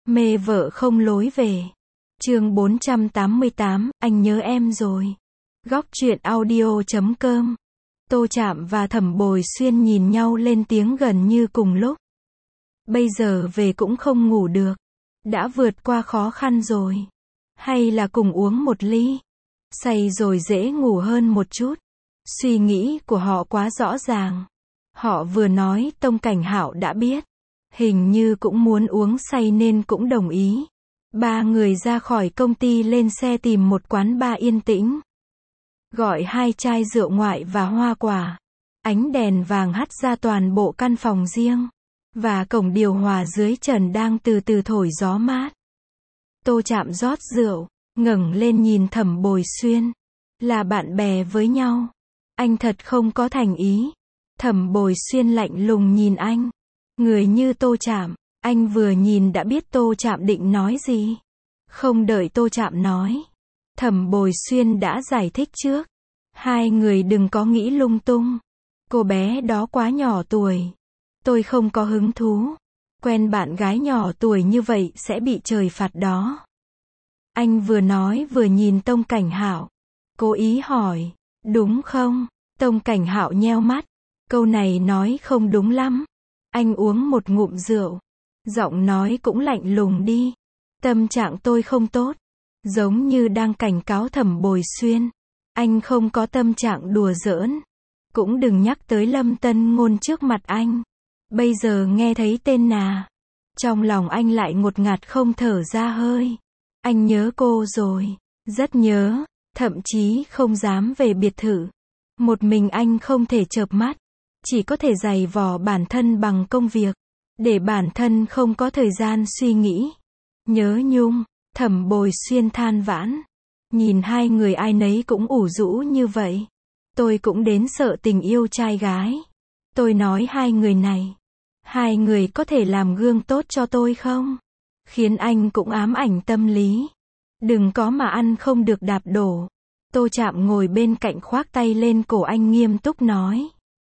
Mê vợ không lối về. Chương 488, anh nhớ em rồi. Góc truyện audio.com. Tô Trạm và Thẩm Bồi Xuyên nhìn nhau lên tiếng gần như cùng lúc. Bây giờ về cũng không ngủ được. Đã vượt qua khó khăn rồi. Hay là cùng uống một ly. Say rồi dễ ngủ hơn một chút. Suy nghĩ của họ quá rõ ràng. Họ vừa nói Tông Cảnh Hạo đã biết. Hình như cũng muốn uống say nên cũng đồng ý. Ba người ra khỏi công ty lên xe tìm một quán bar yên tĩnh. Gọi 2 chai rượu ngoại và hoa quả. Ánh đèn vàng hắt ra toàn bộ căn phòng riêng. Và cổng điều hòa dưới trần đang từ từ thổi gió mát. Tô Trạm rót rượu, ngẩng lên nhìn Thẩm Bồi Xuyên. Là bạn bè với nhau. Anh thật không có thành ý. Thẩm Bồi Xuyên lạnh lùng nhìn anh. Người như Tô Trạm, anh vừa nhìn đã biết Tô Trạm định nói gì. Không đợi Tô Trạm nói. Thẩm Bồi Xuyên đã giải thích trước. Hai người đừng có nghĩ lung tung. Cô bé đó quá nhỏ tuổi. Tôi không có hứng thú. Quen bạn gái nhỏ tuổi như vậy sẽ bị trời phạt đó. Anh vừa nói vừa nhìn Tông Cảnh Hạo. Cố ý hỏi. Đúng không? Tông Cảnh Hạo nheo mắt. Câu này nói không đúng lắm. Anh uống một ngụm rượu. Giọng nói cũng lạnh lùng đi. Tâm trạng tôi không tốt. Giống như đang cảnh cáo Thẩm Bồi Xuyên. Anh không có tâm trạng đùa giỡn. Cũng đừng nhắc tới Lâm Tân Ngôn trước mặt anh. Bây giờ nghe thấy tên nà. Trong lòng anh lại ngột ngạt không thở ra hơi. Anh nhớ cô rồi. Rất nhớ. Thậm chí không dám về biệt thự. Một mình anh không thể chợp mắt. Chỉ có thể giày vò bản thân bằng công việc. Để bản thân không có thời gian suy nghĩ. Nhớ nhung. Thẩm Bồi Xuyên than vãn. Nhìn hai người ai nấy cũng ủ rũ như vậy. Tôi cũng đến sợ tình yêu trai gái. Tôi nói hai người này. Hai người có thể làm gương tốt cho tôi không? Khiến anh cũng ám ảnh tâm lý. Đừng có mà ăn không được đạp đổ. Tô Trạm ngồi bên cạnh khoác tay lên cổ anh nghiêm túc nói.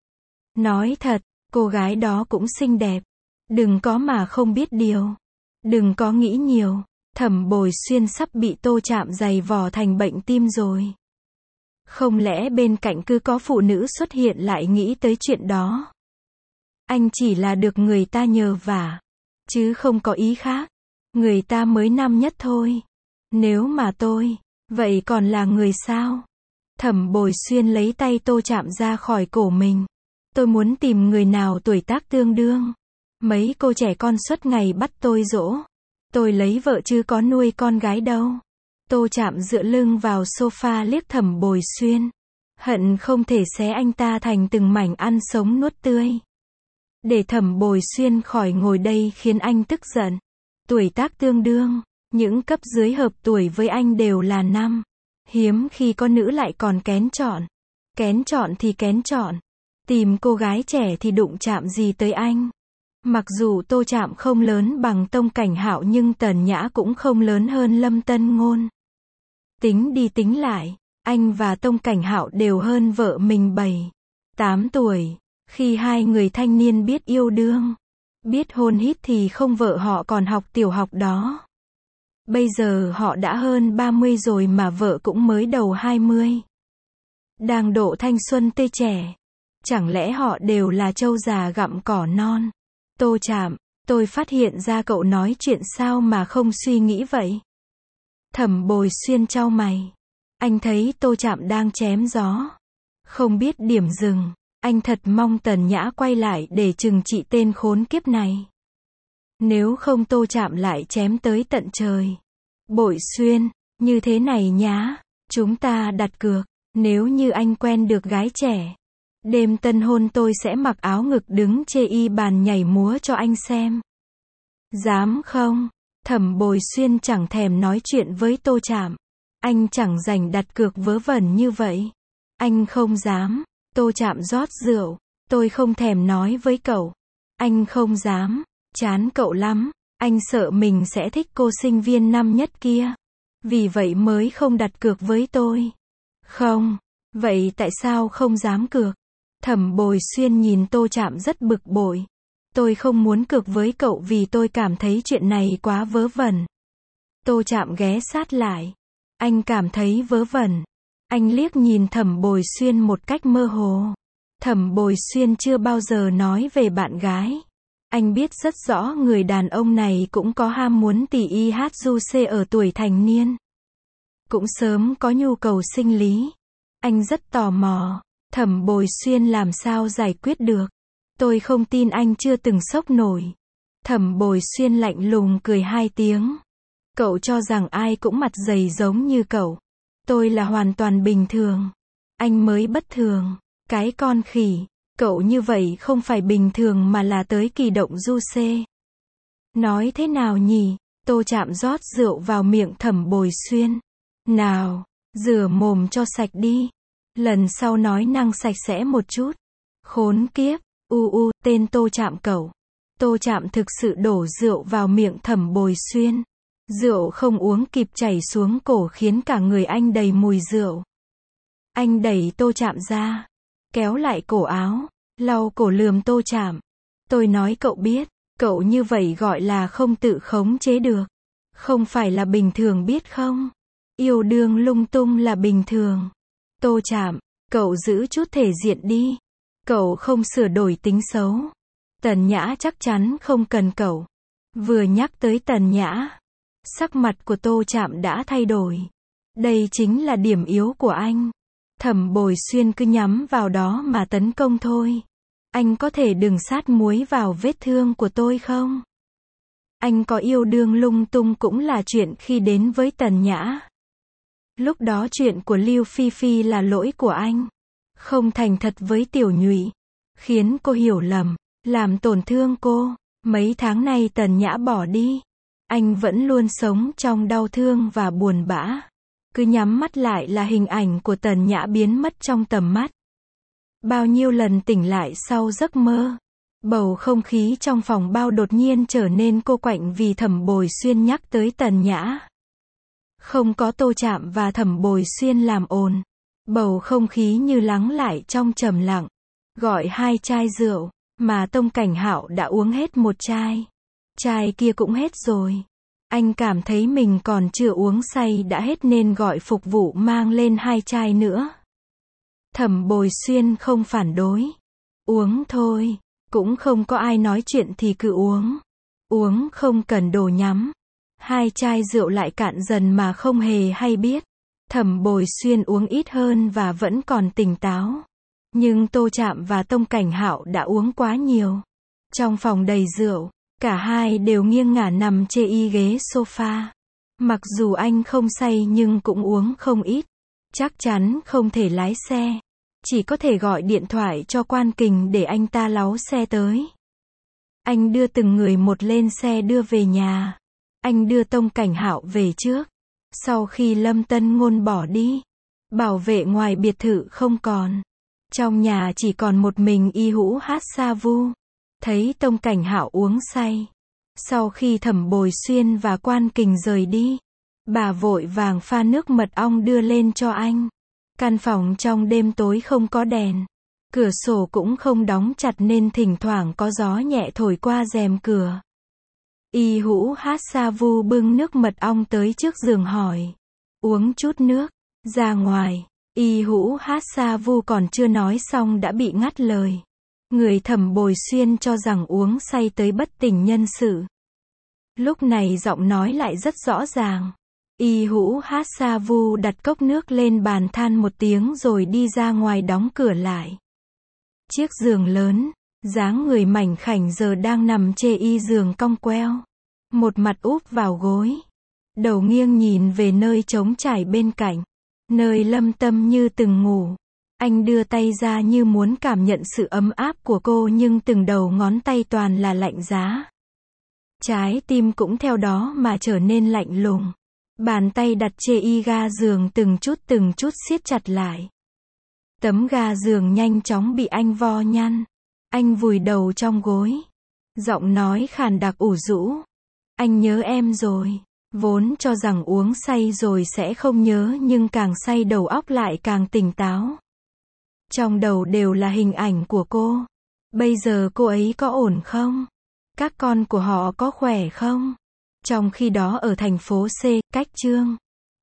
Nói thật, cô gái đó cũng xinh đẹp. Đừng có mà không biết điều. Đừng có nghĩ nhiều. Thẩm Bồi Xuyên sắp bị Tô Trạm giày vò thành bệnh tim rồi. Không lẽ bên cạnh cứ có phụ nữ xuất hiện lại nghĩ tới chuyện đó. Anh chỉ là được người ta nhờ vả. Chứ không có ý khác. Người ta mới năm nhất thôi. Nếu mà tôi, vậy còn là người sao? Thẩm Bồi Xuyên lấy tay Tô Trạm ra khỏi cổ mình. Tôi muốn tìm người nào tuổi tác tương đương. Mấy cô trẻ con suốt ngày bắt tôi dỗ. Tôi lấy vợ chứ có nuôi con gái đâu. Tô Trạm dựa lưng vào sofa liếc Thẩm Bồi Xuyên. Hận không thể xé anh ta thành từng mảnh ăn sống nuốt tươi. Để Thẩm Bồi Xuyên khỏi ngồi đây khiến anh tức giận. Tuổi tác tương đương. Những cấp dưới hợp tuổi với anh đều là năm. Hiếm khi có nữ lại còn kén chọn. Kén chọn thì kén chọn. Tìm cô gái trẻ thì đụng chạm gì tới anh. Mặc dù Tô Trạm không lớn bằng Tông Cảnh Hạo nhưng Tần Nhã cũng không lớn hơn Lâm Tân Ngôn. Tính đi tính lại, anh và Tông Cảnh Hạo đều hơn vợ mình 7, 8 tuổi. Khi hai người thanh niên biết yêu đương, biết hôn hít thì không vợ họ còn học tiểu học đó. Bây giờ họ đã hơn 30 rồi mà vợ cũng mới đầu 20. Đang độ thanh xuân tươi trẻ. Chẳng lẽ họ đều là trâu già gặm cỏ non? Tô Trạm, tôi phát hiện ra cậu nói chuyện sao mà không suy nghĩ vậy? Thẩm Bồi Xuyên chau mày. Anh thấy Tô Trạm đang chém gió. Không biết điểm dừng. Anh thật mong Tần Nhã quay lại để trừng trị tên khốn kiếp này. Nếu không Tô Trạm lại chém tới tận trời. Bội Xuyên, như thế này nhá. Chúng ta đặt cược. Nếu như anh quen được gái trẻ. Đêm tân hôn tôi sẽ mặc áo ngực đứng chê y bàn nhảy múa cho anh xem. Dám không? Thẩm Bồi Xuyên chẳng thèm nói chuyện với Tô Trạm. Anh chẳng rảnh đặt cược vớ vẩn như vậy. Anh không dám. Tô Trạm rót rượu. Tôi không thèm nói với cậu. Anh không dám. Chán cậu lắm. Anh sợ mình sẽ thích cô sinh viên năm nhất kia. Vì vậy mới không đặt cược với tôi. Không. Vậy tại sao không dám cược? Thẩm Bồi Xuyên nhìn Tô Trạm rất bực bội. Tôi không muốn cược với cậu vì tôi cảm thấy chuyện này quá vớ vẩn. Tô Trạm ghé sát lại. Anh cảm thấy vớ vẩn. Anh liếc nhìn Thẩm Bồi Xuyên một cách mơ hồ. Thẩm Bồi Xuyên chưa bao giờ nói về bạn gái. Anh biết rất rõ người đàn ông này cũng có ham muốn tỉ y hát du xê ở tuổi thành niên. Cũng sớm có nhu cầu sinh lý. Anh rất tò mò. Thẩm Bồi Xuyên làm sao giải quyết được. Tôi không tin anh chưa từng sốc nổi. Thẩm Bồi Xuyên lạnh lùng cười 2 tiếng. Cậu cho rằng ai cũng mặt dày giống như cậu. Tôi là hoàn toàn bình thường. Anh mới bất thường. Cái con khỉ. Cậu như vậy không phải bình thường mà là tới kỳ động du xê. Nói thế nào nhỉ? Tô Trạm rót rượu vào miệng Thẩm Bồi Xuyên. Nào, rửa mồm cho sạch đi. Lần sau nói năng sạch sẽ một chút. Khốn kiếp. Tên Tô Trạm cậu. Tô Trạm thực sự đổ rượu vào miệng Thẩm Bồi Xuyên. Rượu không uống kịp chảy xuống cổ khiến cả người anh đầy mùi rượu. Anh đẩy Tô Trạm ra. Kéo lại cổ áo. Lau cổ lườm Tô Trạm. Tôi nói cậu biết. Cậu như vậy gọi là không tự khống chế được. Không phải là bình thường biết không? Yêu đương lung tung là bình thường. Tô Trạm, cậu giữ chút thể diện đi. Cậu không sửa đổi tính xấu. Tần Nhã chắc chắn không cần cậu. Vừa nhắc tới Tần Nhã, sắc mặt của Tô Trạm đã thay đổi. Đây chính là điểm yếu của anh. Thẩm Bồi Xuyên cứ nhắm vào đó mà tấn công thôi. Anh có thể đừng sát muối vào vết thương của tôi không? Anh có yêu đương lung tung cũng là chuyện khi đến với Tần Nhã. Lúc đó chuyện của Lưu Phi Phi là lỗi của anh. Không thành thật với Tiểu Nhụy. Khiến cô hiểu lầm. Làm tổn thương cô. Mấy tháng nay Tần Nhã bỏ đi. Anh vẫn luôn sống trong đau thương và buồn bã. Cứ nhắm mắt lại là hình ảnh của Tần Nhã biến mất trong tầm mắt. Bao nhiêu lần tỉnh lại sau giấc mơ. Bầu không khí trong phòng bao đột nhiên trở nên cô quạnh vì Thẩm Bồi Xuyên nhắc tới Tần Nhã. Không có Tô Trạm và Thẩm Bồi Xuyên làm ồn. Bầu không khí như lắng lại trong trầm lặng. Gọi 2 chai rượu, mà Tông Cảnh Hạo đã uống hết 1 chai. Chai kia cũng hết rồi. Anh cảm thấy mình còn chưa uống say đã hết nên gọi phục vụ mang lên 2 chai nữa. Thẩm Bồi Xuyên không phản đối. Uống thôi. Cũng không có ai nói chuyện thì cứ uống. Uống không cần đồ nhắm. 2 chai rượu lại cạn dần mà không hề hay biết. Thẩm Bồi Xuyên uống ít hơn và vẫn còn tỉnh táo. Nhưng Tô Trạm và Tông Cảnh Hạo đã uống quá nhiều. Trong phòng đầy rượu, cả hai đều nghiêng ngả nằm chê y ghế sofa. Mặc dù anh không say nhưng cũng uống không ít. Chắc chắn không thể lái xe. Chỉ có thể gọi điện thoại cho Quan Kình để anh ta láu xe tới. Anh đưa từng người một lên xe đưa về nhà. Anh đưa Tông Cảnh Hạo về trước. Sau khi Lâm Tân Ngôn bỏ đi, bảo vệ ngoài biệt thự không còn. Trong nhà chỉ còn một mình Y Hữu Hát Sa Vu. Thấy Tông Cảnh Hạo uống say. Sau khi Thẩm Bồi Xuyên và Quan Kình rời đi, bà vội vàng pha nước mật ong đưa lên cho anh. Căn phòng trong đêm tối không có đèn. Cửa sổ cũng không đóng chặt nên thỉnh thoảng có gió nhẹ thổi qua rèm cửa. Y Hữu Hát Sa Vu bưng nước mật ong tới trước giường hỏi. Uống chút nước. Ra ngoài. Y Hữu Hát Sa Vu còn chưa nói xong đã bị ngắt lời. Người Thẩm Bồi Xuyên cho rằng uống say tới bất tỉnh nhân sự. Lúc này giọng nói lại rất rõ ràng. Y Hữu Hát Sa Vu đặt cốc nước lên bàn than một tiếng rồi đi ra ngoài đóng cửa lại. Chiếc giường lớn, dáng người mảnh khảnh giờ đang nằm chê y giường cong queo. Một mặt úp vào gối. Đầu nghiêng nhìn về nơi trống trải bên cạnh. Nơi Lâm Tâm Như từng ngủ. Anh đưa tay ra như muốn cảm nhận sự ấm áp của cô nhưng từng đầu ngón tay toàn là lạnh giá. Trái tim cũng theo đó mà trở nên lạnh lùng. Bàn tay đặt chê y ga giường từng chút siết chặt lại. Tấm ga giường nhanh chóng bị anh vo nhăn. Anh vùi đầu trong gối. Giọng nói khàn đặc ủ rũ. Anh nhớ em rồi. Vốn cho rằng uống say rồi sẽ không nhớ nhưng càng say đầu óc lại càng tỉnh táo. Trong đầu đều là hình ảnh của cô. Bây giờ cô ấy có ổn không? Các con của họ có khỏe không? Trong khi đó ở thành phố C, cách Trương